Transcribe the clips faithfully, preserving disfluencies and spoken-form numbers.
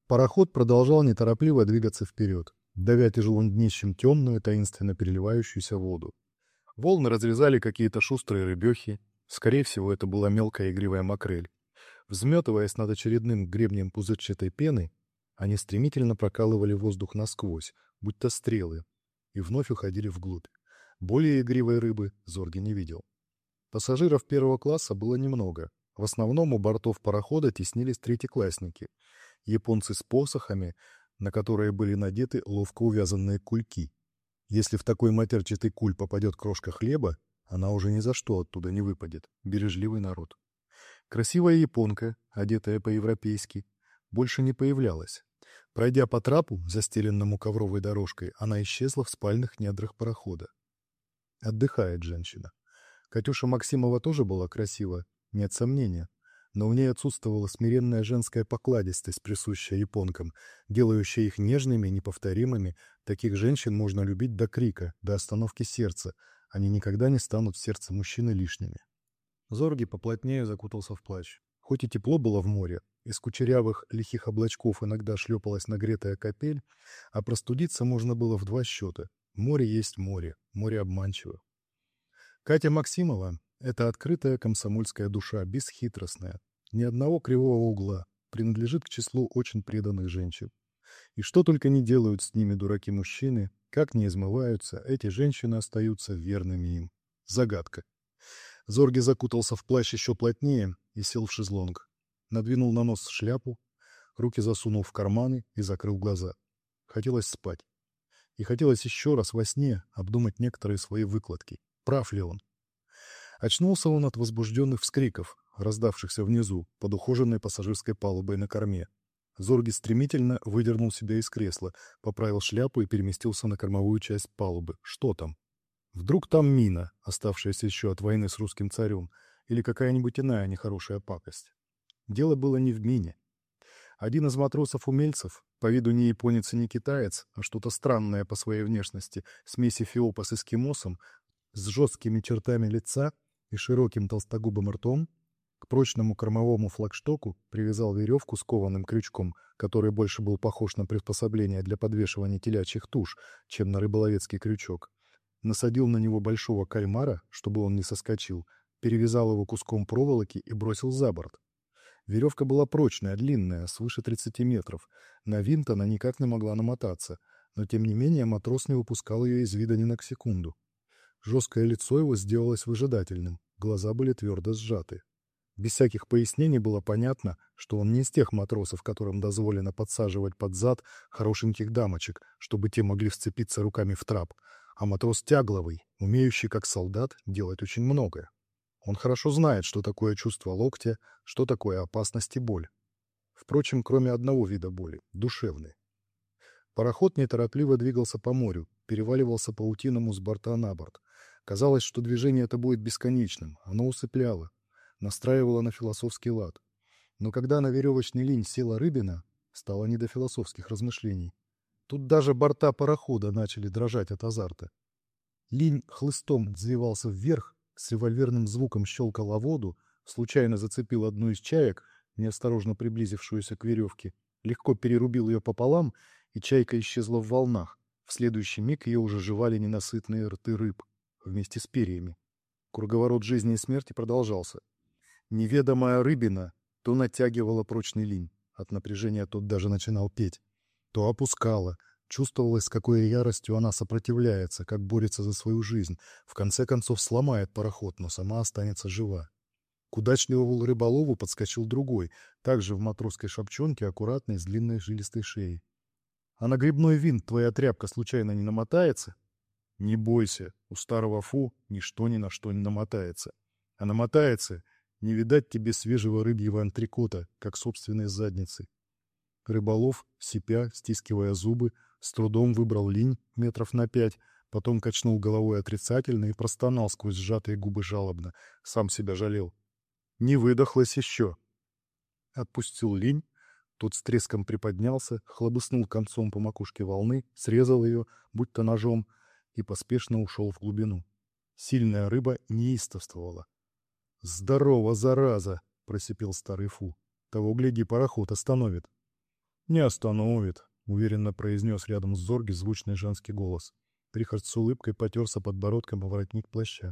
Пароход продолжал неторопливо двигаться вперед, давя тяжелым днищем темную, таинственно переливающуюся воду. Волны разрезали какие-то шустрые рыбехи. Скорее всего, это была мелкая игривая макрель. Взметываясь над очередным гребнем пузырчатой пены, они стремительно прокалывали воздух насквозь, будто стрелы, и вновь уходили вглубь. Более игривой рыбы Зорги не видел. Пассажиров первого класса было немного. В основном у бортов парохода теснились третьеклассники, японцы с посохами, на которые были надеты ловко увязанные кульки. Если в такой матерчатый куль попадет крошка хлеба, она уже ни за что оттуда не выпадет. Бережливый народ. Красивая японка, одетая по-европейски, больше не появлялась. Пройдя по трапу, застеленному ковровой дорожкой, она исчезла в спальных недрах парохода. Отдыхает женщина. Катюша Максимова тоже была красива, нет сомнения, но у ней отсутствовала смиренная женская покладистость, присущая японкам, делающая их нежными, неповторимыми. Таких женщин можно любить до крика, до остановки сердца. Они никогда не станут в сердце мужчины лишними. Зорги поплотнее закутался в плащ. Хоть и тепло было в море, из кучерявых лихих облачков иногда шлепалась нагретая капель, а простудиться можно было в два счета. Море есть море, море обманчиво. Катя Максимова — это открытая комсомольская душа, бесхитростная, ни одного кривого угла, принадлежит к числу очень преданных женщин. И что только не делают с ними дураки-мужчины, как не измываются, эти женщины остаются верными им. Загадка. Зорги закутался в плащ еще плотнее и сел в шезлонг. Надвинул на нос шляпу, руки засунул в карманы и закрыл глаза. Хотелось спать. И хотелось еще раз во сне обдумать некоторые свои выкладки. Прав ли он? Очнулся он от возбужденных вскриков, раздавшихся внизу, под ухоженной пассажирской палубой на корме. Зорги стремительно выдернул себя из кресла, поправил шляпу и переместился на кормовую часть палубы. Что там? Вдруг там мина, оставшаяся еще от войны с русским царем, или какая-нибудь иная нехорошая пакость. Дело было не в мине. Один из матросов-умельцев, по виду не японец и не китаец, а что-то странное по своей внешности, смесь эфиопа с эскимосом, с жесткими чертами лица и широким толстогубым ртом, к прочному кормовому флагштоку привязал веревку с кованым крючком, который больше был похож на приспособление для подвешивания телячьих туш, чем на рыболовецкий крючок. Насадил на него большого кальмара, чтобы он не соскочил, перевязал его куском проволоки и бросил за борт. Веревка была прочная, длинная, свыше тридцати метров. На винт она никак не могла намотаться, но тем не менее матрос не выпускал ее из вида ни на секунду. Жесткое лицо его сделалось выжидательным, глаза были твердо сжаты. Без всяких пояснений было понятно, что он не из тех матросов, которым дозволено подсаживать под зад хорошеньких дамочек, чтобы те могли вцепиться руками в трап, а матрос тягловый, умеющий, как солдат, делать очень многое. Он хорошо знает, что такое чувство локтя, что такое опасность и боль. Впрочем, кроме одного вида боли — душевной. Пароход неторопливо двигался по морю, переваливался паутиному с борта на борт. Казалось, что движение это будет бесконечным, оно усыпляло, настраивало на философский лад. Но когда на веревочный линь села рыбина, стало не до философских размышлений. Тут даже борта парохода начали дрожать от азарта. Линь хлыстом взвивался вверх, с револьверным звуком щелкал о воду, случайно зацепил одну из чаек, неосторожно приблизившуюся к веревке, легко перерубил ее пополам, и чайка исчезла в волнах. В следующий миг ее уже жевали ненасытные рты рыб вместе с перьями. Круговорот жизни и смерти продолжался. Неведомая рыбина то натягивала прочный линь, от напряжения тот даже начинал петь, то опускала. Чувствовалось, с какой яростью она сопротивляется, как борется за свою жизнь. В конце концов сломает пароход, но сама останется жива. К удачливому рыболову подскочил другой, также в матросской шапчонке, аккуратной, с длинной жилистой шеей. «А на грибной винт твоя тряпка случайно не намотается?» «Не бойся, у старого фу ничто ни на что не намотается. А намотается, не видать тебе свежего рыбьего антрикота, как собственной задницы». Рыболов, сипя, стискивая зубы, с трудом выбрал линь метров на пять, потом качнул головой отрицательно и простонал сквозь сжатые губы жалобно. Сам себя жалел. «Не выдохлось еще». Отпустил линь, тот с треском приподнялся, хлобыснул концом по макушке волны, срезал ее, будто ножом, и поспешно ушел в глубину. Сильная рыба неистовствовала. «Здорово, зараза!» — просипел старый фу. «Того, гляди, пароход остановит». «Не остановит», — уверенно произнес рядом с Зорги звучный женский голос. Рихард с улыбкой потерся подбородком о воротник плаща.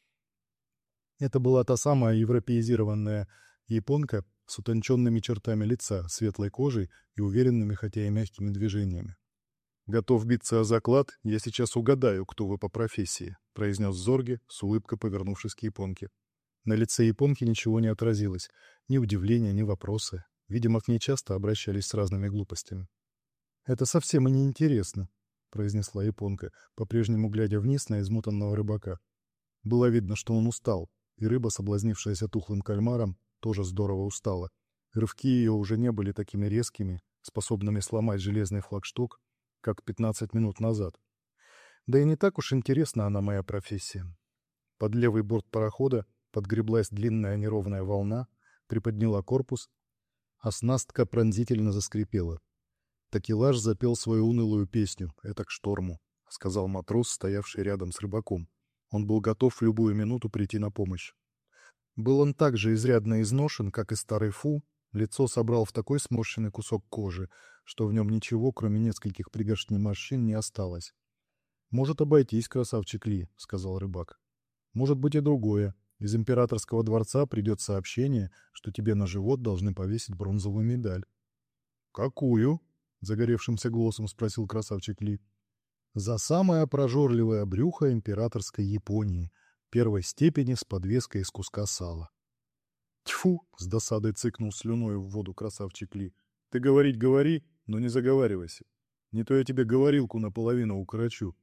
Это была та самая европеизированная японка с утонченными чертами лица, светлой кожей и уверенными, хотя и мягкими движениями. «Готов биться о заклад, я сейчас угадаю, кто вы по профессии», — произнес Зорги, с улыбкой повернувшись к японке. На лице японки ничего не отразилось, ни удивления, ни вопросы. Видимо, к ней часто обращались с разными глупостями. «Это совсем и не интересно», — произнесла японка, по-прежнему глядя вниз на измотанного рыбака. Было видно, что он устал, и рыба, соблазнившаяся тухлым кальмаром, тоже здорово устала. Рывки ее уже не были такими резкими, способными сломать железный флагшток, как пятнадцать минут назад. Да и не так уж интересна она, моя профессия. Под левый борт парохода подгреблась длинная неровная волна, приподняла корпус, а снастка пронзительно заскрипела. Такелаж запел свою унылую песню «Это к шторму», — сказал матрос, стоявший рядом с рыбаком. Он был готов в любую минуту прийти на помощь. Был он так же изрядно изношен, как и старый Фу, лицо собрал в такой сморщенный кусок кожи, что в нем ничего, кроме нескольких пригоршней морщин, не осталось. «Может обойтись, красавчик Ли», — сказал рыбак. «Может быть и другое. Из императорского дворца придет сообщение, что тебе на живот должны повесить бронзовую медаль». «Какую?» — загоревшимся голосом спросил красавчик Ли. «За самое прожорливое брюхо императорской Японии, первой степени с подвеской из куска сала». «Тьфу!» — с досадой цыкнул слюной в воду красавчик Ли. «Ты говорить говори, но не заговаривайся. Не то я тебе говорилку наполовину укорочу».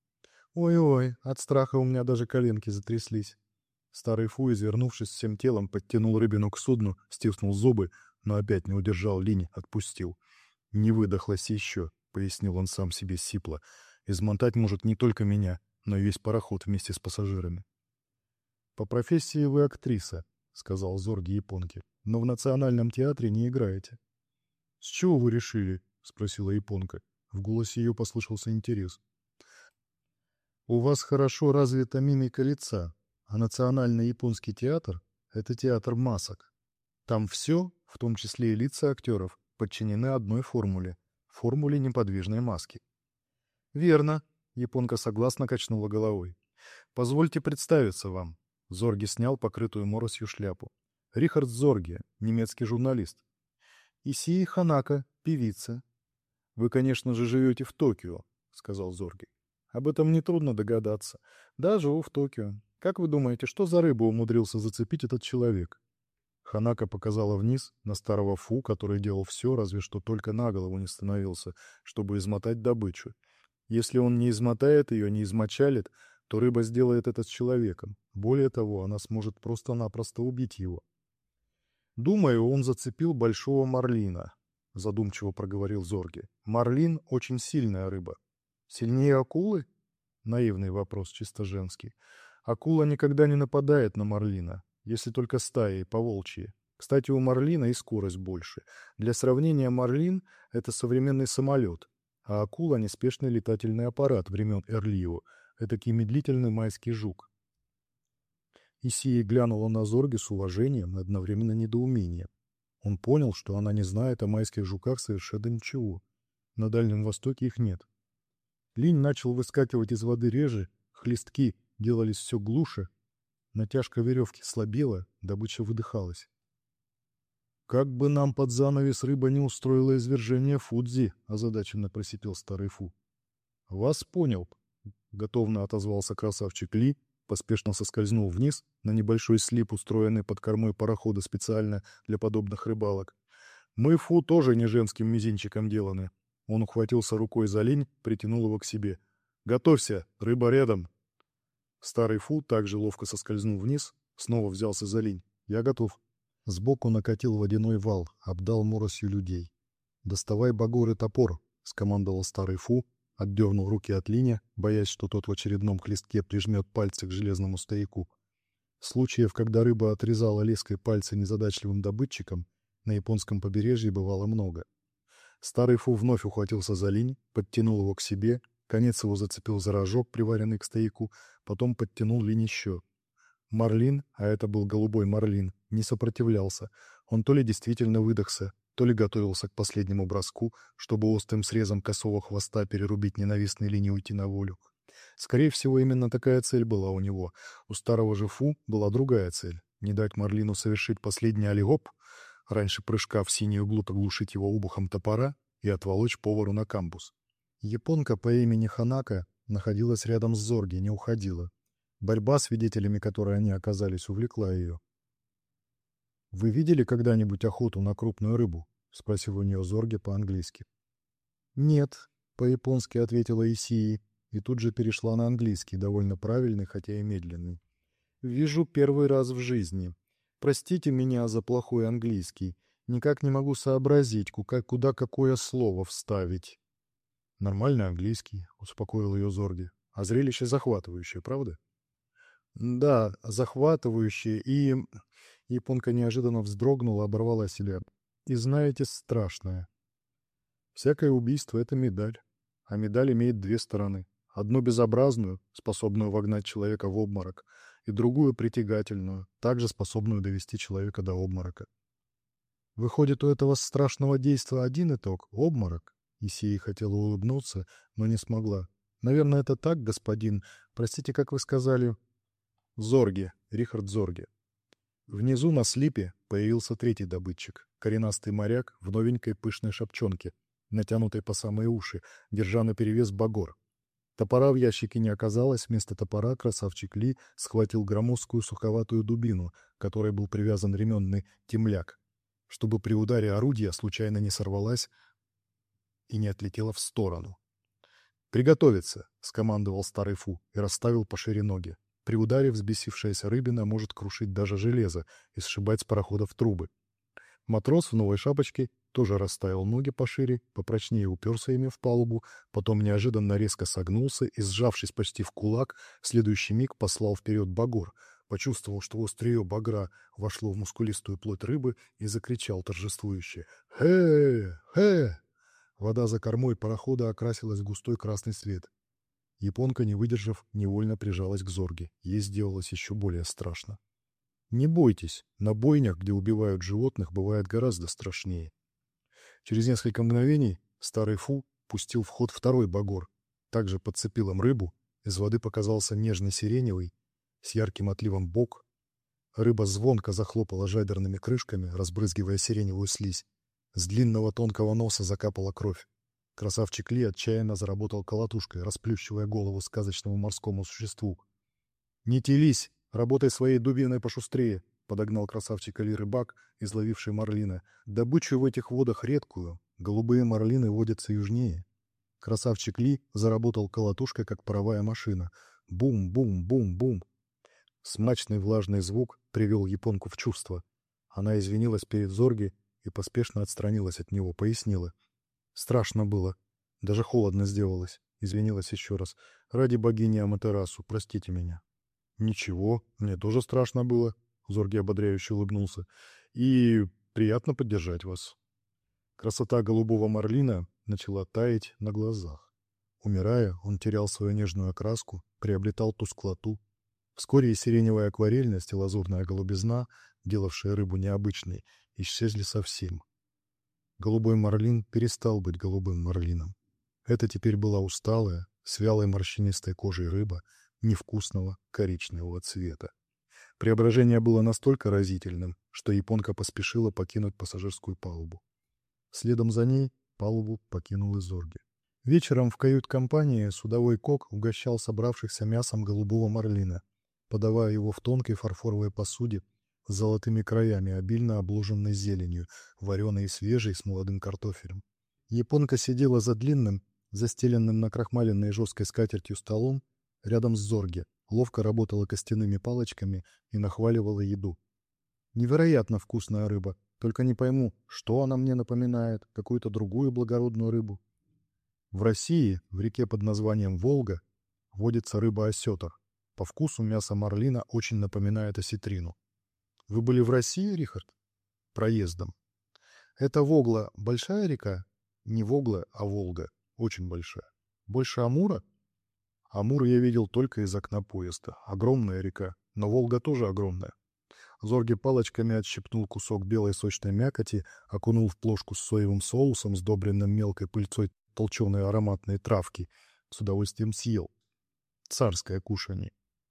«Ой-ой, от страха у меня даже коленки затряслись». Старый Фу, извернувшись всем телом, подтянул рыбину к судну, стиснул зубы, но опять не удержал линь, отпустил. «Не выдохлась еще», — пояснил он сам себе сипло. «Измотать может не только меня, но и весь пароход вместе с пассажирами». «По профессии вы актриса», — сказал Зорги японке, — «но в национальном театре не играете». «С чего вы решили?» — спросила японка. В голосе ее послышался интерес. «У вас хорошо развита мимика лица, а национальный японский театр — это театр масок. Там все, в том числе и лица актеров, подчинены одной формуле — формуле неподвижной маски». «Верно», — японка согласно качнула головой. «Позвольте представиться вам». Зорги снял покрытую моросью шляпу. «Рихард Зорги, немецкий журналист». «Исии Ханака, певица». «Вы, конечно же, живете в Токио», — сказал Зорги. «Об этом нетрудно догадаться. Да, живу в Токио. Как вы думаете, что за рыбу умудрился зацепить этот человек?» Ханака показала вниз на старого Фу, который делал все, разве что только на голову не становился, чтобы измотать добычу. Если он не измотает ее, не измочалит, то рыба сделает это с человеком. Более того, она сможет просто-напросто убить его. «Думаю, он зацепил большого марлина», — задумчиво проговорил Зорги. «Марлин — очень сильная рыба». «Сильнее акулы?» — наивный вопрос, чисто женский. «Акула никогда не нападает на марлина, если только стаей, по-волчьи. Кстати, у марлина и скорость больше. Для сравнения, марлин — это современный самолет, а акула — неспешный летательный аппарат времен Эрлио, этакий медлительный майский жук». Исия глянула на Зорги с уважением и одновременно недоумением. Он понял, что она не знает о майских жуках совершенно ничего. На Дальнем Востоке их нет. Линь начал выскакивать из воды реже, хлестки делались все глуше, натяжка веревки слабела, добыча выдыхалась. «Как бы нам под занавес рыба не устроила извержение Фудзи», — озадаченно просипел старый Фу. «Вас понял», — готовно отозвался красавчик Ли, поспешно соскользнул вниз на небольшой слип, устроенный под кормой парохода специально для подобных рыбалок. «Мы, Фу, тоже не женским мизинчиком деланы». Он ухватился рукой за линь, притянул его к себе. «Готовься, рыба рядом». Старый Фу также ловко соскользнул вниз, снова взялся за линь. «Я готов». Сбоку накатил водяной вал, обдал моросью людей. «Доставай багор и топор», — скомандовал старый Фу, отдернул руки от линя, боясь, что тот в очередном хлестке прижмет пальцы к железному стояку. Случаев, когда рыба отрезала леской пальцы незадачливым добытчикам, на японском побережье бывало много. Старый Фу вновь ухватился за линь, подтянул его к себе, конец его зацепил за рожок, приваренный к стояку, потом подтянул линь еще. Марлин, а это был голубой марлин, не сопротивлялся. Он то ли действительно выдохся, то ли готовился к последнему броску, чтобы острым срезом косого хвоста перерубить ненавистные линии и уйти на волю. Скорее всего, именно такая цель была у него. У старого же Фу была другая цель — не дать Марлину совершить последний алигоп, раньше прыжка в синий углут оглушить его обухом топора и отволочь повару на камбус. Японка по имени Ханака находилась рядом с Зорги, не уходила. Борьба, свидетелями которой они оказались, увлекла ее. «Вы видели когда-нибудь охоту на крупную рыбу?» — спросил у нее Зорге по-английски. «Нет», — по-японски ответила Исии, и тут же перешла на английский, довольно правильный, хотя и медленный. «Вижу первый раз в жизни. Простите меня за плохой английский. Никак не могу сообразить, куда, куда какое слово вставить». «Нормальный английский», — успокоил ее Зорге. «А зрелище захватывающее, правда?» «Да, захватывающее и...» Японка неожиданно вздрогнула, оборвала себя. «И знаете, страшное. Всякое убийство — это медаль. А медаль имеет две стороны. Одну безобразную, способную вогнать человека в обморок, и другую притягательную, также способную довести человека до обморока. Выходит, у этого страшного действа один итог — обморок?» Исия хотела улыбнуться, но не смогла. «Наверное, это так, господин. Простите, как вы сказали?» «Зорге, Рихард Зорге». Внизу на слипе появился третий добытчик, коренастый моряк в новенькой пышной шапчонке, натянутой по самые уши, держа наперевес багор. Топора в ящике не оказалось, вместо топора красавчик Ли схватил громоздкую суховатую дубину, к которой был привязан ременный темляк, чтобы при ударе орудия случайно не сорвалась и не отлетела в сторону. «Приготовиться!» — скомандовал старый Фу и расставил пошире ноги. При ударе взбесившаяся рыбина может крушить даже железо и сшибать с пароходов трубы. Матрос в новой шапочке тоже расставил ноги пошире, попрочнее уперся ими в палубу, потом неожиданно резко согнулся и, сжавшись почти в кулак, в следующий миг послал вперед багор, почувствовал, что острие багра вошло в мускулистую плоть рыбы, и закричал торжествующе: «Хэ! Хэ!» Вода за кормой парохода окрасилась в густой красный свет. Японка, не выдержав, невольно прижалась к Зорге. Ей сделалось еще более страшно. Не бойтесь, на бойнях, где убивают животных, бывает гораздо страшнее. Через несколько мгновений старый Фу пустил в ход второй багор, также подцепил им рыбу, из воды показался нежно-сиреневый, с ярким отливом бок. Рыба звонко захлопала жаберными крышками, разбрызгивая сиреневую слизь. С длинного тонкого носа закапала кровь. Красавчик Ли отчаянно заработал колотушкой, расплющивая голову сказочному морскому существу. «Не телись! Работай своей дубиной пошустрее!» — подогнал красавчика Ли рыбак, изловивший марлина. «Добычу в этих водах редкую. Голубые марлины водятся южнее». Красавчик Ли заработал колотушкой, как паровая машина. Бум-бум-бум-бум. Смачный влажный звук привел японку в чувство. Она извинилась перед Зорге и поспешно отстранилась от него, пояснила. «Страшно было. Даже холодно сделалось. Извинилась еще раз. Ради богини Аматерасу, простите меня». «Ничего, мне тоже страшно было», — Зорге ободряюще улыбнулся. «И приятно поддержать вас». Красота голубого марлина начала таять на глазах. Умирая, он терял свою нежную окраску, приобретал тусклоту. Вскоре и сиреневая акварельность, и лазурная голубизна, делавшая рыбу необычной, исчезли совсем. Голубой марлин перестал быть голубым марлином. Это теперь была усталая, с вялой морщинистой кожей рыба невкусного коричневого цвета. Преображение было настолько разительным, что японка поспешила покинуть пассажирскую палубу. Следом за ней палубу покинул и Зорге. Вечером в кают-компании судовой кок угощал собравшихся мясом голубого марлина, подавая его в тонкой фарфоровой посуде с золотыми краями, обильно обложенной зеленью, вареной и свежей с молодым картофелем. Японка сидела за длинным, застеленным накрахмаленной жесткой скатертью столом, рядом с Зорге, ловко работала костяными палочками и нахваливала еду. «Невероятно вкусная рыба, только не пойму, что она мне напоминает, какую-то другую благородную рыбу». В России, в реке под названием Волга, водится рыба-осетр. По вкусу мясо марлина очень напоминает осетрину. Вы были в России, Рихард? Проездом. Это Вогла большая река? Не Вогла, а Волга. Очень большая. Больше Амура? Амур я видел только из окна поезда. Огромная река, но Волга тоже огромная. Зорги палочками отщипнул кусок белой сочной мякоти, окунул в плошку с соевым соусом, сдобренным мелкой пыльцой толченой ароматной травки, с удовольствием съел. Царское кушанье.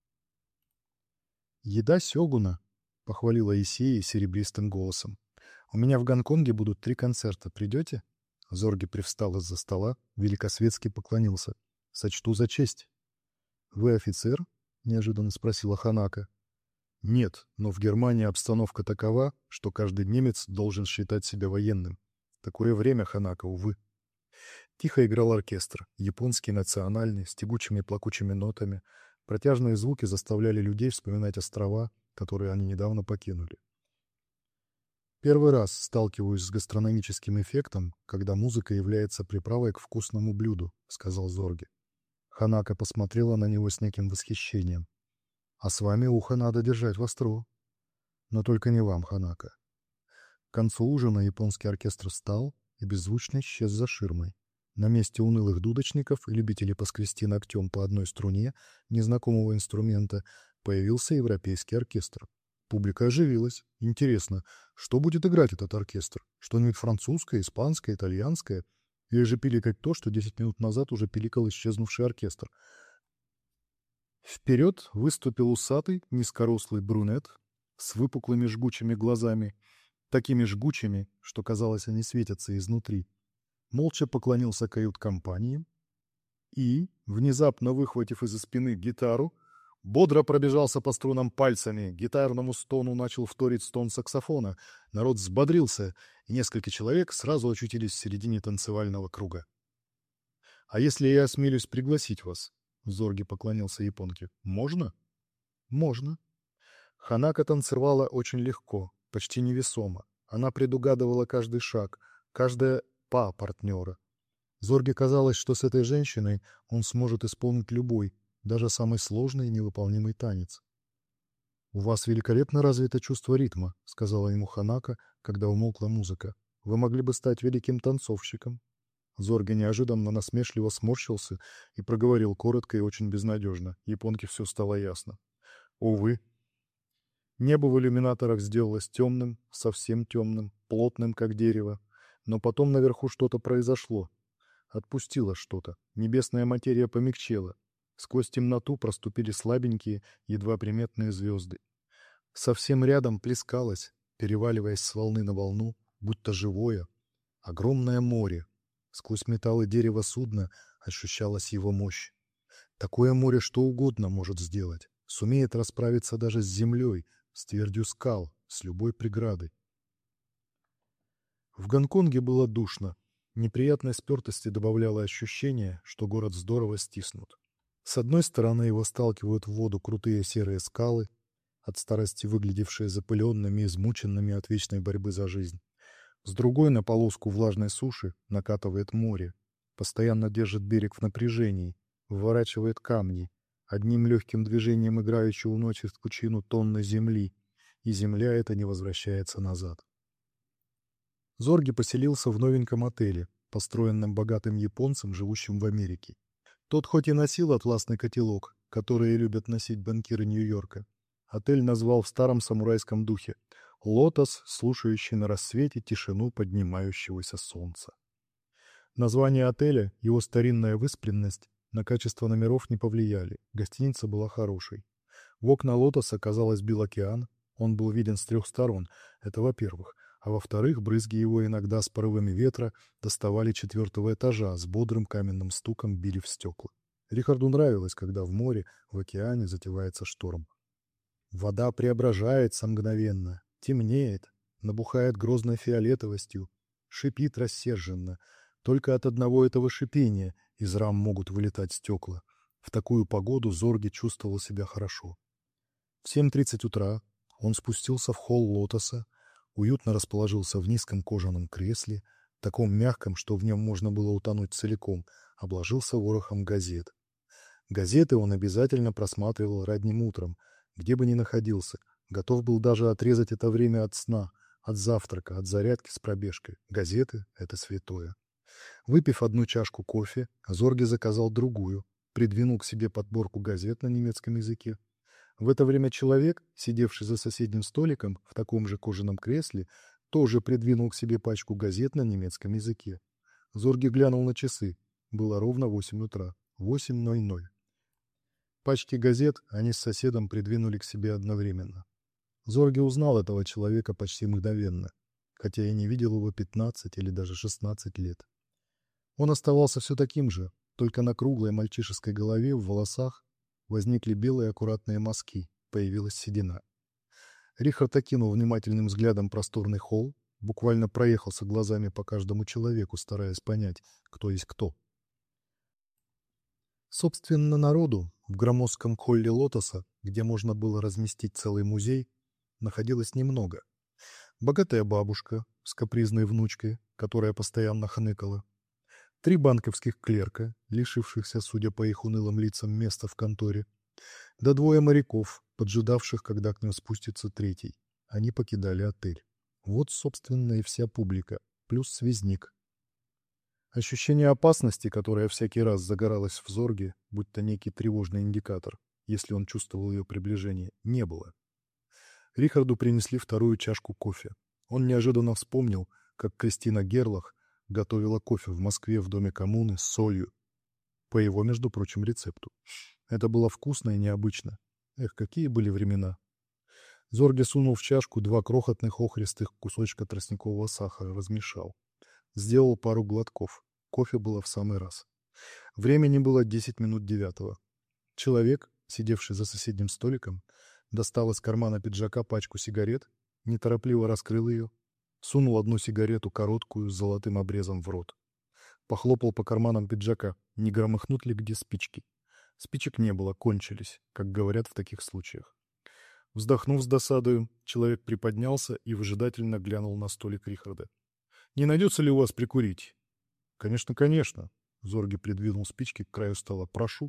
«Еда сёгуна», — похвалила Исея серебристым голосом. «У меня в Гонконге будут три концерта. Придете?» Зорги привстал из-за стола, великосветски поклонился. «Сочту за честь». «Вы офицер?» — неожиданно спросила Ханако. «Нет, но в Германии обстановка такова, что каждый немец должен считать себя военным. Такое время, Ханако, увы». Тихо играл оркестр, японский, национальный, с тягучими плакучими нотами. Протяжные звуки заставляли людей вспоминать острова, которые они недавно покинули. Первый раз сталкиваюсь с гастрономическим эффектом, когда музыка является приправой к вкусному блюду, сказал Зорги. Ханако посмотрела на него с неким восхищением. А с вами ухо надо держать востро. Но только не вам, Ханако. К концу ужина японский оркестр встал и беззвучно исчез за ширмой. На месте унылых дудочников и любителей поскрести ногтем по одной струне незнакомого инструмента появился европейский оркестр. Публика оживилась. Интересно, что будет играть этот оркестр? Что-нибудь французское, испанское, итальянское? Или же пиликать то, что десять минут назад уже пиликал исчезнувший оркестр? Вперед выступил усатый, низкорослый брюнет с выпуклыми жгучими глазами, такими жгучими, что, казалось, они светятся изнутри. Молча поклонился кают-компании и, внезапно выхватив из-за спины гитару, бодро пробежался по струнам пальцами. Гитарному стону начал вторить стон саксофона. Народ взбодрился, и несколько человек сразу очутились в середине танцевального круга. «А если я осмелюсь пригласить вас?» — Зорги поклонился японке. «Можно?» «Можно». Ханако танцевала очень легко, почти невесомо. Она предугадывала каждый шаг, каждое па партнера. Зорге казалось, что с этой женщиной он сможет исполнить любой, даже самый сложный и невыполнимый танец. «У вас великолепно развито чувство ритма», — сказала ему Ханако, когда умолкла музыка. «Вы могли бы стать великим танцовщиком». Зорге неожиданно насмешливо сморщился и проговорил коротко и очень безнадежно. Японке все стало ясно. «Увы». Небо в иллюминаторах сделалось темным, совсем темным, плотным, как дерево. Но потом наверху что-то произошло. Отпустило что-то. Небесная материя помягчела. Сквозь темноту проступили слабенькие, едва приметные звезды. Совсем рядом плескалось, переваливаясь с волны на волну, будто живое, огромное море. Сквозь металл и дерево судна ощущалась его мощь. Такое море что угодно может сделать. Сумеет расправиться даже с землей, с твердью скал, с любой преградой. В Гонконге было душно. Неприятной спертости добавляло ощущение, что город здорово стиснут. С одной стороны его сталкивают в воду крутые серые скалы, от старости выглядевшие запыленными и измученными от вечной борьбы за жизнь. С другой на полоску влажной суши накатывает море, постоянно держит берег в напряжении, выворачивает камни, одним легким движением играючи уносит в пучину тонны земли, и земля эта не возвращается назад. Зорги поселился в новеньком отеле, построенном богатым японцем, живущим в Америке. Тот хоть и носил атласный котелок, который любят носить банкиры Нью-Йорка, отель назвал в старом самурайском духе «Лотос, слушающий на рассвете тишину поднимающегося солнца». Название отеля, его старинная выспренность на качество номеров не повлияли, гостиница была хорошей. В окна «Лотоса», казалось, бил океан, он был виден с трех сторон, это во-первых, а во-вторых, брызги его иногда с порывами ветра доставали четвертого этажа, с бодрым каменным стуком били в стекла. Рихарду нравилось, когда в море, в океане затевается шторм. Вода преображается мгновенно, темнеет, набухает грозной фиолетовостью, шипит рассерженно. Только от одного этого шипения из рам могут вылетать стекла. В такую погоду Зорги чувствовал себя хорошо. В семь тридцать утра он спустился в холл «Лотоса», уютно расположился в низком кожаном кресле, таком мягком, что в нем можно было утонуть целиком, обложился ворохом газет. Газеты он обязательно просматривал ранним утром, где бы ни находился, готов был даже отрезать это время от сна, от завтрака, от зарядки с пробежкой. Газеты — это святое. Выпив одну чашку кофе, Зорги заказал другую, придвинул к себе подборку газет на немецком языке. В это время человек, сидевший за соседним столиком в таком же кожаном кресле, тоже придвинул к себе пачку газет на немецком языке. Зорге глянул на часы. Было ровно восемь утра. восемь ноль ноль. Пачки газет они с соседом придвинули к себе одновременно. Зорге узнал этого человека почти мгновенно, хотя и не видел его пятнадцать или даже шестнадцать лет. Он оставался все таким же, только на круглой мальчишеской голове в волосах возникли белые аккуратные мазки, появилась седина. Рихард окинул внимательным взглядом просторный холл, буквально проехался глазами по каждому человеку, стараясь понять, кто есть кто. Собственно, народу в громоздком холле «Лотоса», где можно было разместить целый музей, находилось немного. Богатая бабушка с капризной внучкой, которая постоянно хныкала, три банковских клерка, лишившихся, судя по их унылым лицам, места в конторе, да двое моряков, поджидавших, когда к ним спустится третий. Они покидали отель. Вот, собственно, и вся публика, плюс связник. Ощущение опасности, которое всякий раз загоралось в Зорге, будто некий тревожный индикатор, если он чувствовал ее приближение, не было. Рихарду принесли вторую чашку кофе. Он неожиданно вспомнил, как Кристина Герлах готовила кофе в Москве в доме коммуны с солью. По его, между прочим, рецепту. Это было вкусно и необычно. Эх, какие были времена. Зорге сунул в чашку два крохотных охристых кусочка тростникового сахара, размешал. Сделал пару глотков. Кофе было в самый раз. Времени было десять минут девятого. Человек, сидевший за соседним столиком, достал из кармана пиджака пачку сигарет, неторопливо раскрыл ее, сунул одну сигарету короткую с золотым обрезом в рот. Похлопал по карманам пиджака, не громыхнут ли где спички. Спичек не было, кончились, как говорят в таких случаях. Вздохнув с досадою, человек приподнялся и выжидательно глянул на столик Рихарда. «Не найдется ли у вас прикурить?» «Конечно, конечно». Зорге придвинул спички к краю стола. «Прошу».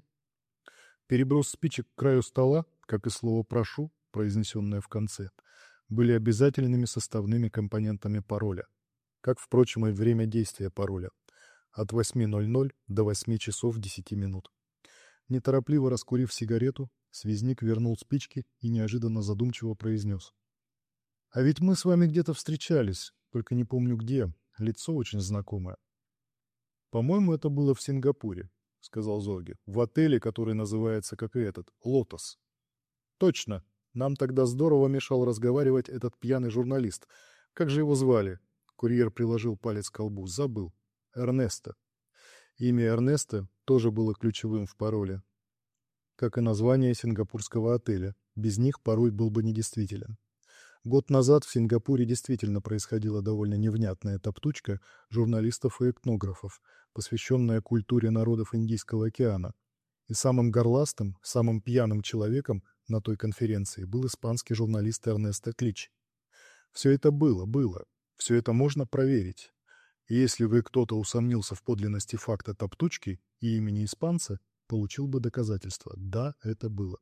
Переброс спичек к краю стола, как и слово «прошу», произнесенное в конце, были обязательными составными компонентами пароля, как, впрочем, и время действия пароля, от восьми ноль ноль до восьми часов десяти минут. Неторопливо раскурив сигарету, связник вернул спички и неожиданно задумчиво произнес. «А ведь мы с вами где-то встречались, только не помню где, лицо очень знакомое». «По-моему, это было в Сингапуре», — сказал Зорге, — «в отеле, который называется, как и этот, «Лотос». «Точно. Нам тогда здорово мешал разговаривать этот пьяный журналист. Как же его звали?» Курьер приложил палец к колбу. «Забыл. Эрнесто». Имя Эрнесто тоже было ключевым в пароле, как и название сингапурского отеля. Без них пароль был бы недействителен. Год назад в Сингапуре действительно происходила довольно невнятная топтучка журналистов и этнографов, посвященная культуре народов Индийского океана. И самым горластым, самым пьяным человеком на той конференции был испанский журналист Эрнесто Клич. Все это было, было. Все это можно проверить. И если бы кто-то усомнился в подлинности факта топтучки и имени испанца, получил бы доказательство. Да, это было.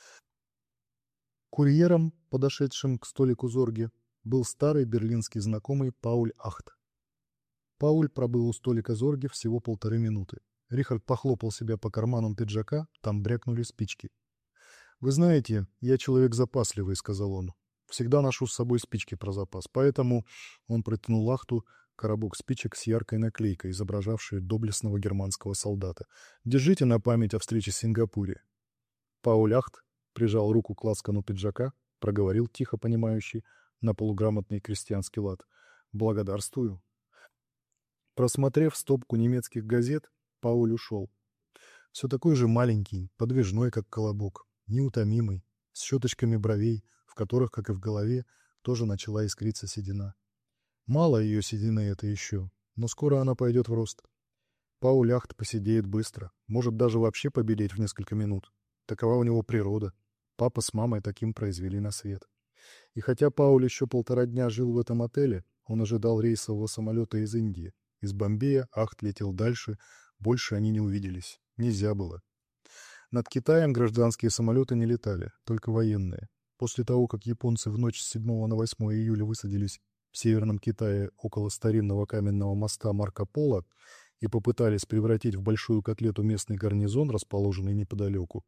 Курьером, подошедшим к столику Зорге, был старый берлинский знакомый Пауль Ахт. Пауль пробыл у столика Зорге всего полторы минуты. Рихард похлопал себя по карманам пиджака, там брякнули спички. «Вы знаете, я человек запасливый», — сказал он. «Всегда ношу с собой спички про запас, поэтому...» Он протянул Ахту коробок спичек с яркой наклейкой, изображавшей доблестного германского солдата. «Держите на память о встрече в Сингапуре». Пауль Ахт прижал руку к лацкану пиджака, проговорил тихо понимающий, на полуграмотный крестьянский лад. «Благодарствую». Просмотрев стопку немецких газет, Пауль ушел. Все такой же маленький, подвижной, как колобок, неутомимый, с щеточками бровей, в которых, как и в голове, тоже начала искриться седина. Мало ее седины это еще, но скоро она пойдет в рост. Пауль Ахт посидеет быстро, может даже вообще побелеть в несколько минут. Такова у него природа. Папа с мамой таким произвели на свет. И хотя Пауль еще полтора дня жил в этом отеле, он ожидал рейсового самолета из Индии. Из Бомбея Ахт летел дальше, больше они не увиделись. Нельзя было. Над Китаем гражданские самолеты не летали, только военные. После того, как японцы в ночь с седьмого на восьмое июля высадились в Северном Китае около старинного каменного моста Марко Поло и попытались превратить в большую котлету местный гарнизон, расположенный неподалеку,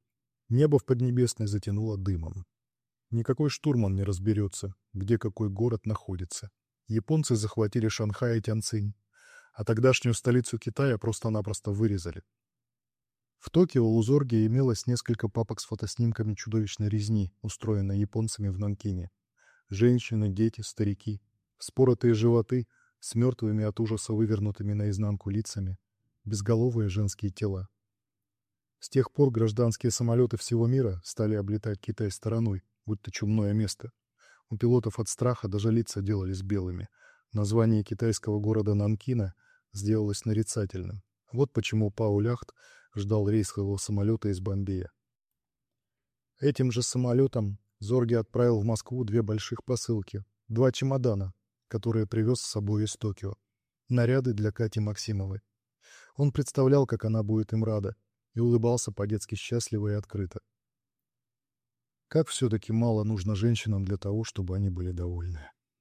Небо в Поднебесной затянуло дымом. Никакой штурман не разберется, где какой город находится. Японцы захватили Шанхай и Тяньцинь, а тогдашнюю столицу Китая просто-напросто вырезали. В Токио у Зорги имелось несколько папок с фотоснимками чудовищной резни, устроенной японцами в Нанкине. Женщины, дети, старики, вспоротые животы с мертвыми от ужаса вывернутыми наизнанку лицами, безголовые женские тела. С тех пор гражданские самолеты всего мира стали облетать Китай стороной, будто чумное место. У пилотов от страха даже лица делались белыми. Название китайского города Нанкина сделалось нарицательным. Вот почему Пау Ляхт ждал рейсового самолета из Бомбея. Этим же самолетом Зорге отправил в Москву две больших посылки, два чемодана, которые привез с собой из Токио. Наряды для Кати Максимовой. Он представлял, как она будет им рада, и улыбался по-детски счастливо и открыто. Как все-таки мало нужно женщинам для того, чтобы они были довольны.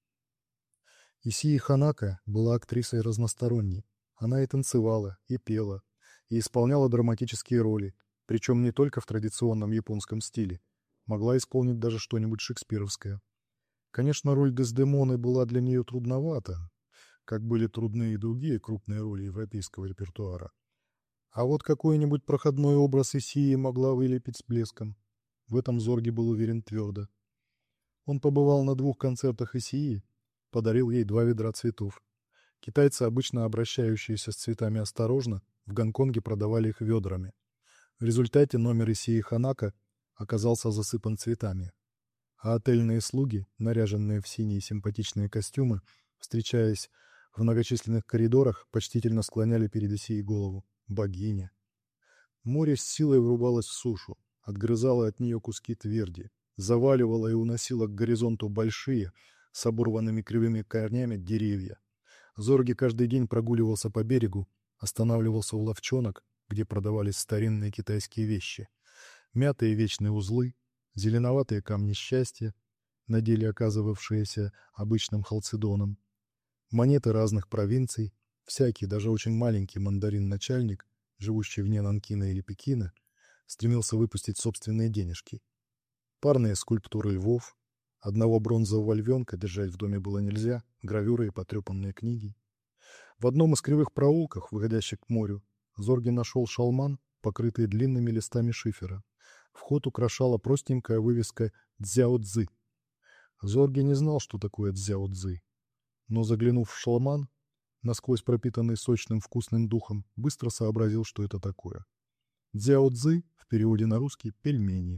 Исии Ханако была актрисой разносторонней. Она и танцевала, и пела, и исполняла драматические роли, причем не только в традиционном японском стиле. Могла исполнить даже что-нибудь шекспировское. Конечно, роль Дездемоны была для нее трудновата, как были трудны и другие крупные роли европейского репертуара. А вот какой-нибудь проходной образ Исии могла вылепить с блеском. В этом Зорге был уверен твердо. Он побывал на двух концертах Исии, подарил ей два ведра цветов. Китайцы, обычно обращающиеся с цветами осторожно, в Гонконге продавали их ведрами. В результате номер Исии Ханако оказался засыпан цветами. А отельные слуги, наряженные в синие симпатичные костюмы, встречаясь в многочисленных коридорах, почтительно склоняли перед Исией голову. Богиня. Море с силой врубалось в сушу, отгрызало от нее куски тверди, заваливало и уносило к горизонту большие, с оборванными кривыми корнями деревья. Зорге каждый день прогуливался по берегу, останавливался у лавчонок, где продавались старинные китайские вещи. Мятые вечные узлы, зеленоватые камни счастья, на деле оказывавшиеся обычным халцедоном, монеты разных провинций, всякий, даже очень маленький мандарин-начальник, живущий вне Нанкина или Пекина, стремился выпустить собственные денежки. Парные скульптуры львов, одного бронзового львенка держать в доме было нельзя, гравюры и потрепанные книги. В одном из кривых проулков, выходящих к морю, Зорге нашел шалман, покрытый длинными листами шифера. Вход украшала простенькая вывеска «Цзяо-цзы». Зорге не знал, что такое «Цзяо-цзы», но, заглянув в шалман, насквозь пропитанный сочным вкусным духом, быстро сообразил, что это такое. Цзяо-цзы в переводе на русский «пельмени».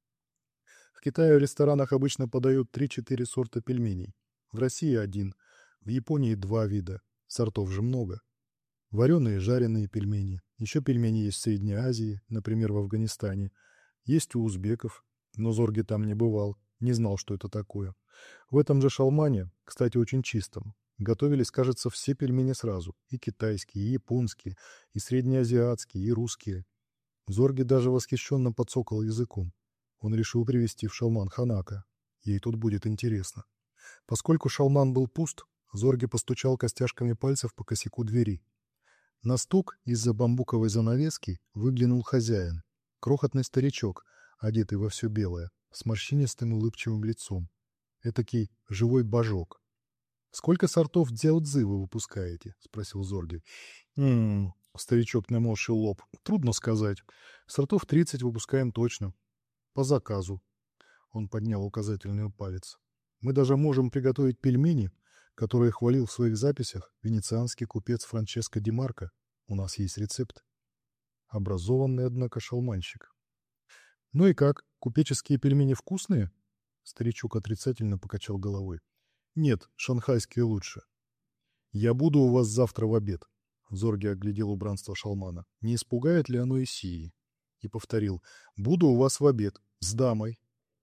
В Китае в ресторанах обычно подают три-четыре сорта пельменей. В России один, в Японии два вида, сортов же много. Вареные и жареные пельмени. Еще пельмени есть в Средней Азии, например, в Афганистане. Есть у узбеков, но Зорге там не бывал, не знал, что это такое. В этом же шалмане, кстати, очень чистом, готовились, кажется, все пельмени сразу. И китайские, и японские, и среднеазиатские, и русские. Зорге даже восхищенно подсокал языком. Он решил привезти в шалман Ханако. Ей тут будет интересно. Поскольку шалман был пуст, Зорге постучал костяшками пальцев по косяку двери. На стук из-за бамбуковой занавески выглянул хозяин. Крохотный старичок, одетый во все белое, с морщинистым улыбчивым лицом. Этакий живой божок. «Сколько сортов дзяо-цзы вы выпускаете?» — спросил Зорге. «М-м-м», старичок наморщил лоб. «Трудно сказать. Сортов тридцать выпускаем точно. По заказу». Он поднял указательный палец. «Мы даже можем приготовить пельмени, которые хвалил в своих записях венецианский купец Франческо Ди Марко. У нас есть рецепт». Образованный, однако, шалманщик. «Ну и как, купеческие пельмени вкусные?» Старичок отрицательно покачал головой. «Нет, шанхайские лучше». «Я буду у вас завтра в обед». Зорге оглядел убранство шалмана. «Не испугает ли оно Исии?» И повторил. «Буду у вас в обед. С дамой».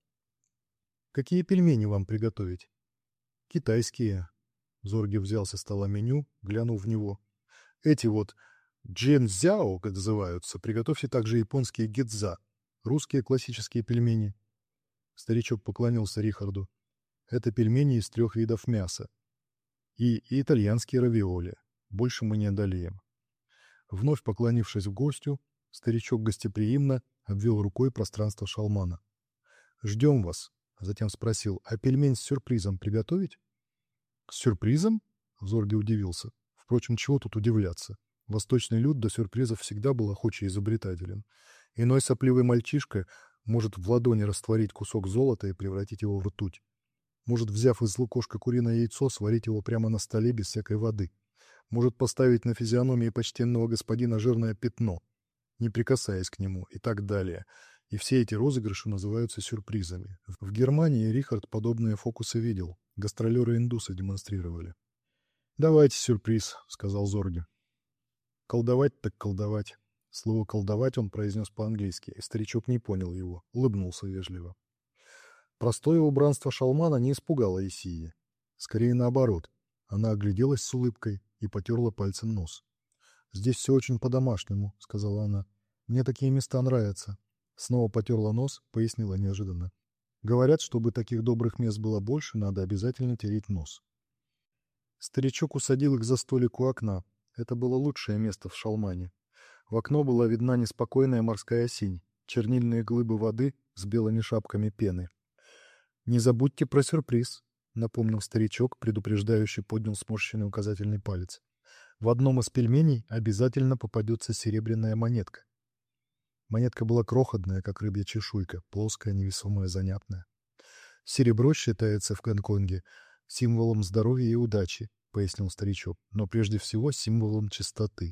«Какие пельмени вам приготовить?» «Китайские». Зорге взял со стола меню, глянув в него. «Эти вот джэнцзяо, как называются, приготовьте также японские гидза, русские классические пельмени». Старичок поклонился Рихарду. «Это пельмени из трех видов мяса. И, и итальянские равиоли. Больше мы не одолеем». Вновь поклонившись в гостю, Старичок гостеприимно обвел рукой пространство шалмана. «Ждем вас», — затем спросил, «а пельмень с сюрпризом приготовить?» «С сюрпризом?» — Зорге удивился. Впрочем, чего тут удивляться? Восточный люд до сюрпризов всегда был охочий и изобретателен. Иной сопливый мальчишка может в ладони растворить кусок золота и превратить его в ртуть. Может, взяв из лукошка куриное яйцо, сварить его прямо на столе без всякой воды. Может, поставить на физиономии почтенного господина жирное пятно, не прикасаясь к нему, и так далее. И все эти розыгрыши называются сюрпризами. В Германии Рихард подобные фокусы видел. Гастролеры-индусы демонстрировали. «Давайте сюрприз», — сказал Зорге. «Колдовать так колдовать». Слово «колдовать» он произнес по-английски, и старичок не понял его, улыбнулся вежливо. Простое убранство шалмана не испугало Исии. Скорее наоборот. Она огляделась с улыбкой и потерла пальцем нос. «Здесь все очень по-домашнему», — сказала она. «Мне такие места нравятся». Снова потерла нос, пояснила неожиданно. «Говорят, чтобы таких добрых мест было больше, надо обязательно тереть нос». Старичок усадил их за столик у окна. Это было лучшее место в шалмане. В окно была видна неспокойная морская синь, чернильные глыбы воды с белыми шапками пены. «Не забудьте про сюрприз», — напомнил старичок, предупреждающий поднял сморщенный указательный палец. «В одном из пельменей обязательно попадется серебряная монетка». Монетка была крохотная, как рыбья чешуйка, плоская, невесомая, занятная. «Серебро считается в Гонконге символом здоровья и удачи», — пояснил старичок, «но прежде всего символом чистоты».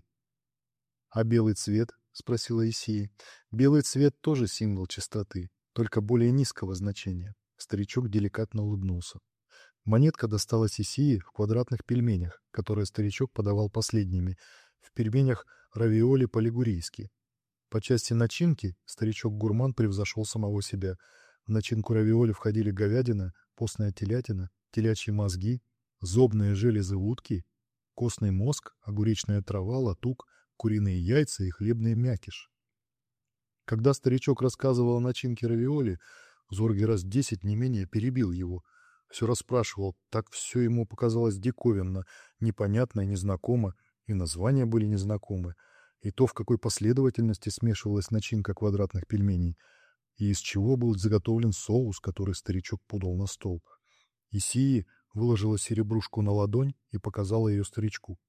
«А белый цвет?» — спросила Исия. «Белый цвет тоже символ чистоты, только более низкого значения». Старичок деликатно улыбнулся. Монетка досталась Исии в квадратных пельменях, которые старичок подавал последними, в пельменях равиоли по-лигурийски. По части начинки старичок-гурман превзошел самого себя. В начинку равиоли входили говядина, постная телятина, телячьи мозги, зобные железы утки, костный мозг, огуречная трава, латук, куриные яйца и хлебный мякиш. Когда старичок рассказывал о начинке равиоли, Зорге раз десять не менее перебил его. Все расспрашивал, так все ему показалось диковинно, непонятно и незнакомо, и названия были незнакомы, и то, в какой последовательности смешивалась начинка квадратных пельменей, и из чего был заготовлен соус, который старичок подал на стол. Исии выложила серебрушку на ладонь и показала ее старичку.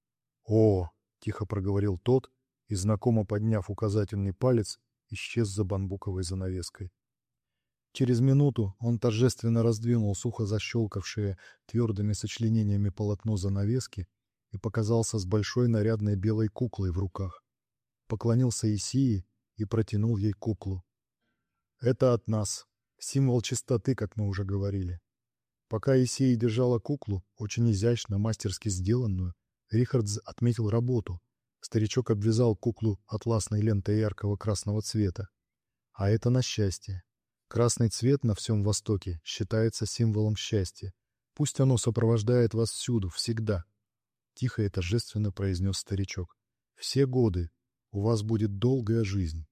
«О!» — тихо проговорил тот, и, знакомо подняв указательный палец, исчез за бамбуковой занавеской. Через минуту он торжественно раздвинул сухо защелкавшее твердыми сочленениями полотно занавески и показался с большой нарядной белой куклой в руках. Поклонился Исии и протянул ей куклу. «Это от нас. Символ чистоты, как мы уже говорили». Пока Исия держала куклу, очень изящно, мастерски сделанную, Рихард отметил работу. Старичок обвязал куклу атласной лентой яркого красного цвета. А это на счастье. Красный цвет на всем Востоке считается символом счастья. Пусть оно сопровождает вас всюду, всегда. Тихо и торжественно произнес старичок. Все годы у вас будет долгая жизнь.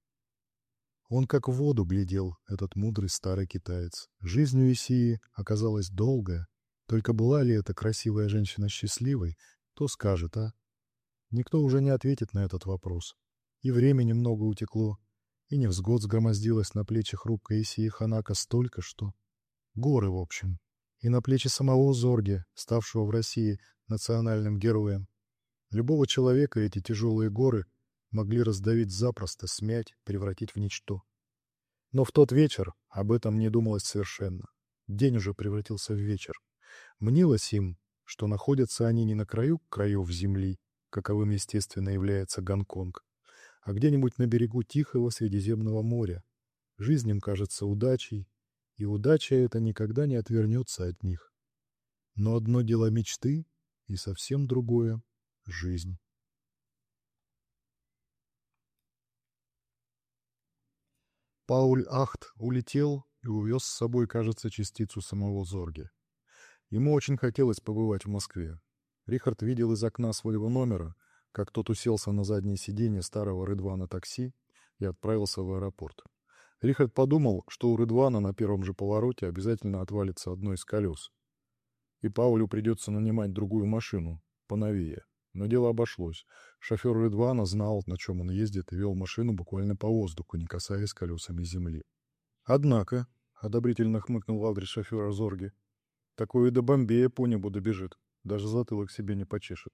Он как в воду глядел, этот мудрый старый китаец. Жизнь у Исии оказалась долгая. Только была ли эта красивая женщина счастливой, то скажет, а? Никто уже не ответит на этот вопрос. И времени много утекло, и невзгод сгромоздилось на плечи хрупкой Исии Ханако столько, что... Горы, в общем. И на плечи самого Зорге, ставшего в России национальным героем. Любого человека эти тяжелые горы могли раздавить запросто, смять, превратить в ничто. Но в тот вечер об этом не думалось совершенно. День уже превратился в вечер. Мнилось им, что находятся они не на краю краев земли, каковым, естественно, является Гонконг, а где-нибудь на берегу тихого Средиземного моря. Жизнь им кажется удачей, и удача эта никогда не отвернется от них. Но одно дело мечты, и совсем другое — жизнь. Пауль Ахт улетел и увез с собой, кажется, частицу самого Зорге. Ему очень хотелось побывать в Москве. Рихард видел из окна своего номера, как тот уселся на заднее сиденье старого Рыдвана такси и отправился в аэропорт. Рихард подумал, что у Рыдвана на первом же повороте обязательно отвалится одно из колес. И Паулю придется нанимать другую машину, поновее. Но дело обошлось. Шофер Рыдвана знал, на чем он ездит, и вел машину буквально по воздуху, не касаясь колесами земли. «Однако», — одобрительно хмыкнул в адрес шофера Зорги, — «такое и до Бомбея по небу добежит, даже затылок себе не почешет».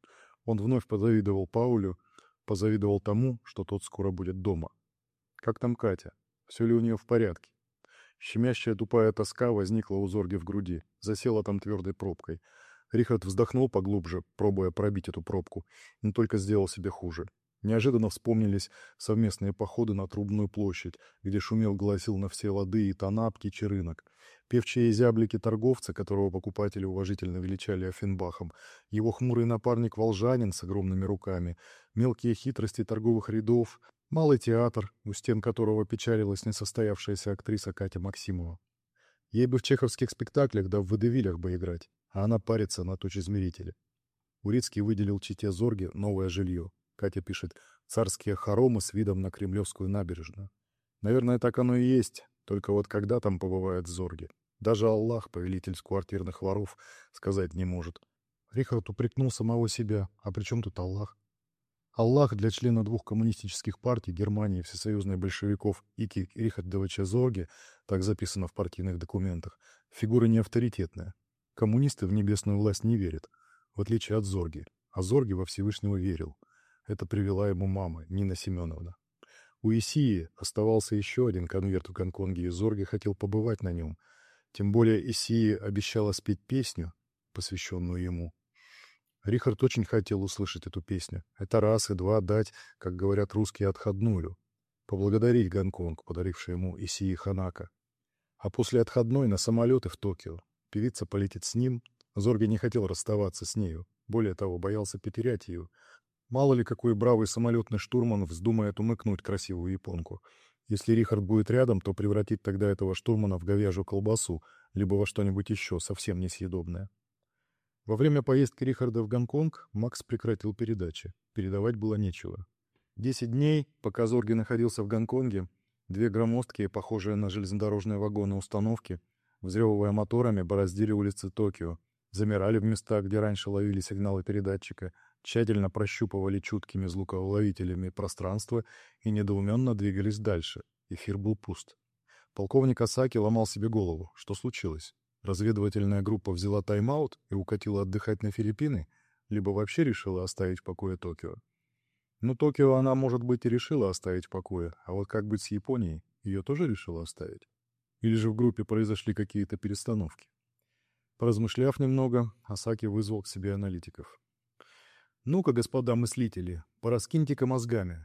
Он вновь позавидовал Паулю, позавидовал тому, что тот скоро будет дома. «Как там Катя? Все ли у нее в порядке?» Щемящая тупая тоска возникла у Зорги в груди, засела там твердой пробкой. Рихард вздохнул поглубже, пробуя пробить эту пробку, но только сделал себе хуже. Неожиданно вспомнились совместные походы на Трубную площадь, где шумел, голосил на все лады и тона птичий рынок. Певчие зяблики торговца, которого покупатели уважительно величали Оффенбахом, его хмурый напарник Волжанин с огромными руками, мелкие хитрости торговых рядов, малый театр, у стен которого печалилась несостоявшаяся актриса Катя Максимова. Ей бы в чеховских спектаклях да в водевилях бы играть, а она парится на точь-измерителе. Урицкий выделил чете Зорге новое жилье. Катя пишет «царские хоромы с видом на Кремлевскую набережную». Наверное, так оно и есть, только вот когда там побывает Зорге? Даже Аллах, повелитель квартирных воров, сказать не может. Рихард упрекнул самого себя. А при чем тут Аллах? Аллах для члена двух коммунистических партий Германии, всесоюзных большевиков Ики Рихардовича Зорге, так записано в партийных документах, фигура не авторитетная. Коммунисты в небесную власть не верят, в отличие от Зорги. А Зорге во Всевышнего верил. Это привела ему мама, Нина Семеновна. У Исии оставался еще один конверт в Гонконге, и Зорге хотел побывать на нем. Тем более Исия обещала спеть песню, посвященную ему. Рихард очень хотел услышать эту песню. Это раз и два дать, как говорят русские, отходную. Поблагодарить Гонконг, подаривший ему Исии Ханака. А после отходной на самолеты в Токио. Певица полетит с ним. Зорге не хотел расставаться с нею. Более того, боялся потерять ее. Мало ли какой бравый самолетный штурман вздумает умыкнуть красивую японку. Если Рихард будет рядом, то превратит тогда этого штурмана в говяжью колбасу, либо во что-нибудь еще совсем несъедобное. Во время поездки Рихарда в Гонконг Макс прекратил передачи. Передавать было нечего. Десять дней, пока Зорге находился в Гонконге, две громоздкие, похожие на железнодорожные вагоны установки, взрёвывая моторами, бороздили улицы Токио, замирали в местах, где раньше ловили сигналы передатчика, тщательно прощупывали чуткими звуковловителями пространство и недоуменно двигались дальше. Эфир был пуст. Полковник Асаки ломал себе голову. Что случилось? Разведывательная группа взяла тайм-аут и укатила отдыхать на Филиппины, либо вообще решила оставить в покое Токио. Ну, Токио она, может быть, и решила оставить в покое, а вот как быть с Японией? Ее тоже решила оставить? Или же в группе произошли какие-то перестановки? Поразмышляв немного, Асаки вызвал к себе аналитиков. «Ну-ка, господа мыслители, пораскиньте-ка мозгами.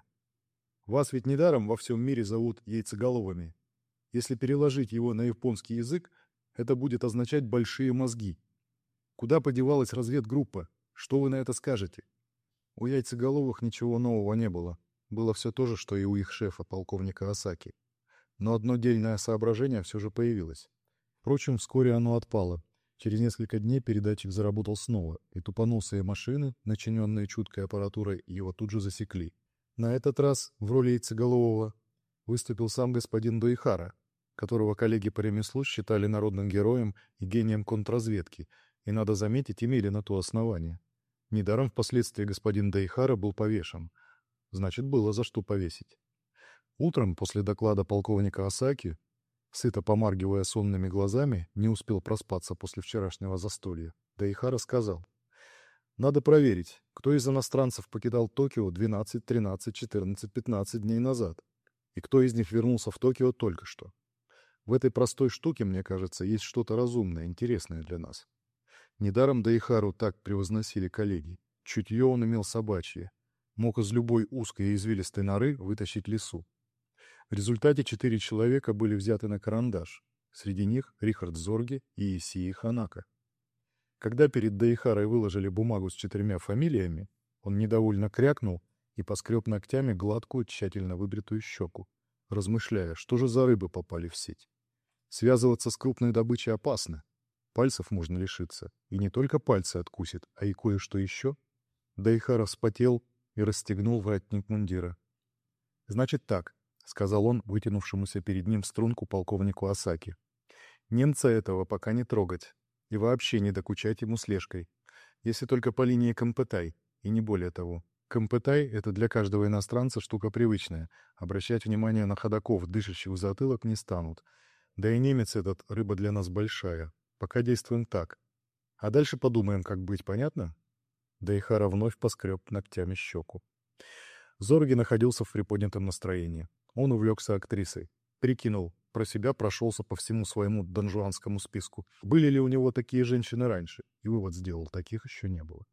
Вас ведь недаром во всем мире зовут яйцеголовыми. Если переложить его на японский язык, это будет означать «большие мозги». Куда подевалась разведгруппа? Что вы на это скажете?» У яйцеголовых ничего нового не было. Было все то же, что и у их шефа, полковника Асаки. Но одно дельное соображение все же появилось. Впрочем, вскоре оно отпало. Через несколько дней передатчик заработал снова, и тупоносые машины, начиненные чуткой аппаратурой, его тут же засекли. На этот раз в роли яйцеголового выступил сам господин Доихара, которого коллеги по ремеслу считали народным героем и гением контрразведки, и, надо заметить, имели на то основание. Недаром впоследствии господин Доихара был повешен. Значит, было за что повесить. Утром, после доклада полковника Асаки, сыто помаргивая сонными глазами, не успел проспаться после вчерашнего застолья, Доихара сказал: «Надо проверить, кто из иностранцев покидал Токио двенадцать, тринадцать, четырнадцать, пятнадцать дней назад, и кто из них вернулся в Токио только что. В этой простой штуке, мне кажется, есть что-то разумное, интересное для нас». Недаром Доихару так превозносили коллеги. Чутье он имел собачье. Мог из любой узкой и извилистой норы вытащить лису. В результате четыре человека были взяты на карандаш. Среди них Рихард Зорге и Исии Ханака. Когда перед Доихарой выложили бумагу с четырьмя фамилиями, он недовольно крякнул и поскреб ногтями гладкую, тщательно выбритую щеку, размышляя, что же за рыбы попали в сеть. Связываться с крупной добычей опасно. Пальцев можно лишиться. И не только пальцы откусит, а и кое-что еще. Доихара вспотел и расстегнул воротник мундира. «Значит так», — сказал он вытянувшемуся перед ним в струнку полковнику Асаки. «Немца этого пока не трогать. И вообще не докучать ему слежкой. Если только по линии Кампэтай. и не более того. Кампытай — это для каждого иностранца штука привычная. Обращать внимание на ходоков, дышащих в затылок, не станут. Да и немец этот — рыба для нас большая. Пока действуем так. А дальше подумаем, как быть, понятно? Дейхара вновь поскреб ногтями щеку. Зорги находился в приподнятом настроении. Он увлекся актрисой. Прикинул, про себя прошелся по всему своему донжуанскому списку. Были ли у него такие женщины раньше? И вывод сделал, таких еще не было.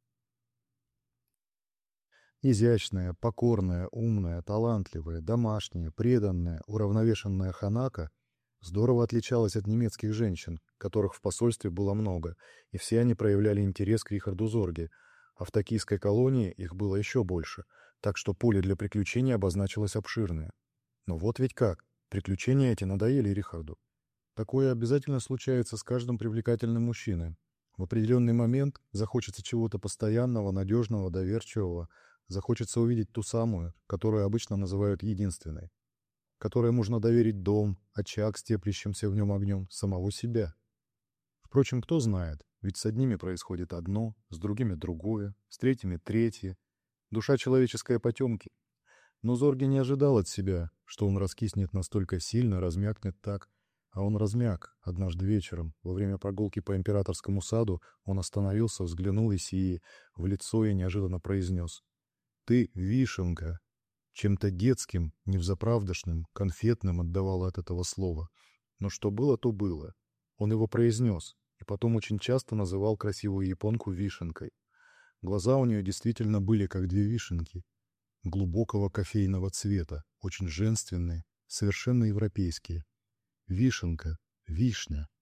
Изящная, покорная, умная, талантливая, домашняя, преданная, уравновешенная Ханака здорово отличалась от немецких женщин, которых в посольстве было много, и все они проявляли интерес к Рихарду Зорге, а в токийской колонии их было еще больше, так что поле для приключений обозначилось обширное. Но вот ведь как, приключения эти надоели Рихарду. Такое обязательно случается с каждым привлекательным мужчиной. В определенный момент захочется чего-то постоянного, надежного, доверчивого, захочется увидеть ту самую, которую обычно называют единственной, которой можно доверить дом, очаг с теплящимся в нем огнем, самого себя. Впрочем, кто знает, ведь с одними происходит одно, с другими другое, с третьими третье. Душа человеческая потемки. Но Зорге не ожидал от себя, что он раскиснет настолько сильно, размякнет так. А он размяк. Однажды вечером, во время прогулки по императорскому саду, он остановился, взглянул Исии в лицо и неожиданно произнес: «Ты вишенка». Чем-то детским, невзаправдошным, конфетным отдавало от этого слова. Но что было, то было. Он его произнес, и потом очень часто называл красивую японку вишенкой. Глаза у нее действительно были как две вишенки, глубокого кофейного цвета, очень женственные, совершенно европейские. Вишенка, вишня.